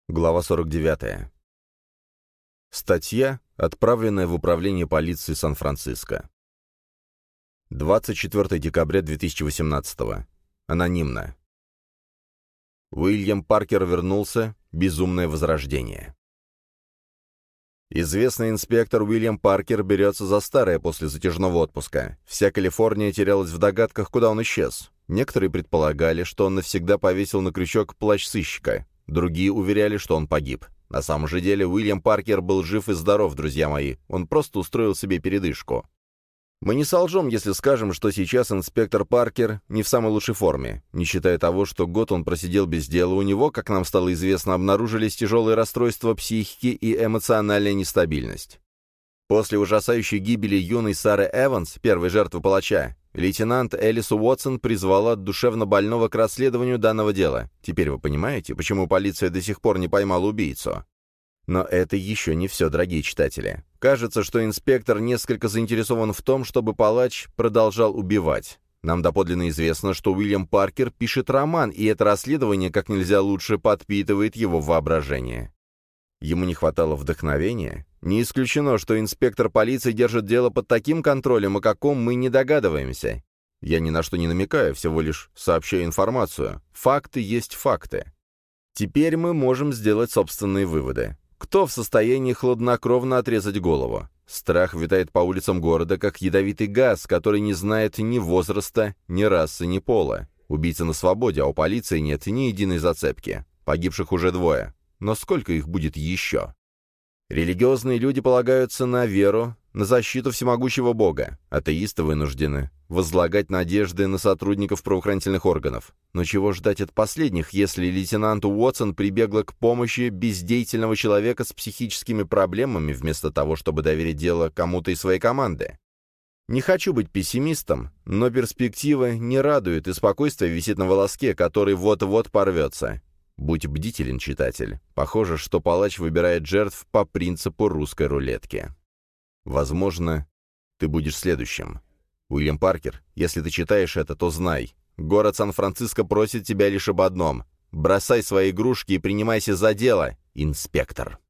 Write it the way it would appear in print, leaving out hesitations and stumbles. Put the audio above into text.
Глава 49. Статья, отправленная в Управление полиции Сан-Франциско. 24 декабря 2018. Анонимно. Уильям Паркер вернулся. Безумное возрождение. Известный инспектор Уильям Паркер берется за старое после затяжного отпуска. Вся Калифорния терялась в догадках, куда он исчез. Некоторые предполагали, что он навсегда повесил на крючок плащ сыщика. Другие уверяли, что он погиб. На самом же деле Уильям Паркер был жив и здоров, друзья мои. Он просто устроил себе передышку. Мы не солжем, если скажем, что сейчас инспектор Паркер не в самой лучшей форме. Не считая того, что год он просидел без дела, у него, как нам стало известно, обнаружились тяжелые расстройства психики и эмоциональная нестабильность. После ужасающей гибели юной Сары Эванс, первой жертвы палача, лейтенант Элис Уотсон призвала душевнобольного к расследованию данного дела. Теперь вы понимаете, почему полиция до сих пор не поймала убийцу? Но это еще не все, дорогие читатели. Кажется, что инспектор несколько заинтересован в том, чтобы палач продолжал убивать. Нам доподлинно известно, что Уильям Паркер пишет роман, и это расследование как нельзя лучше подпитывает его воображение. Ему не хватало вдохновения? Не исключено, что инспектор полиции держит дело под таким контролем, о каком мы не догадываемся. Я ни на что не намекаю, всего лишь сообщаю информацию. Факты есть факты. Теперь мы можем сделать собственные выводы. Кто в состоянии хладнокровно отрезать голову? Страх витает по улицам города, как ядовитый газ, который не знает ни возраста, ни расы, ни пола. Убийца на свободе, а у полиции нет ни единой зацепки. Погибших уже 2. Но сколько их будет еще? Религиозные люди полагаются на веру, на защиту всемогущего Бога. Атеисты вынуждены возлагать надежды на сотрудников правоохранительных органов. Но чего ждать от последних, если лейтенант Уотсон прибегла к помощи бездеятельного человека с психическими проблемами, вместо того, чтобы доверить дело кому-то из своей команды? Не хочу быть пессимистом, но перспектива не радует, и спокойствие висит на волоске, который вот-вот порвется. Будь бдителен, читатель. Похоже, что палач выбирает жертв по принципу русской рулетки. Возможно, ты будешь следующим. Уильям Паркер, если ты читаешь это, то знай. Город Сан-Франциско просит тебя лишь об одном. Бросай свои игрушки и принимайся за дело, инспектор.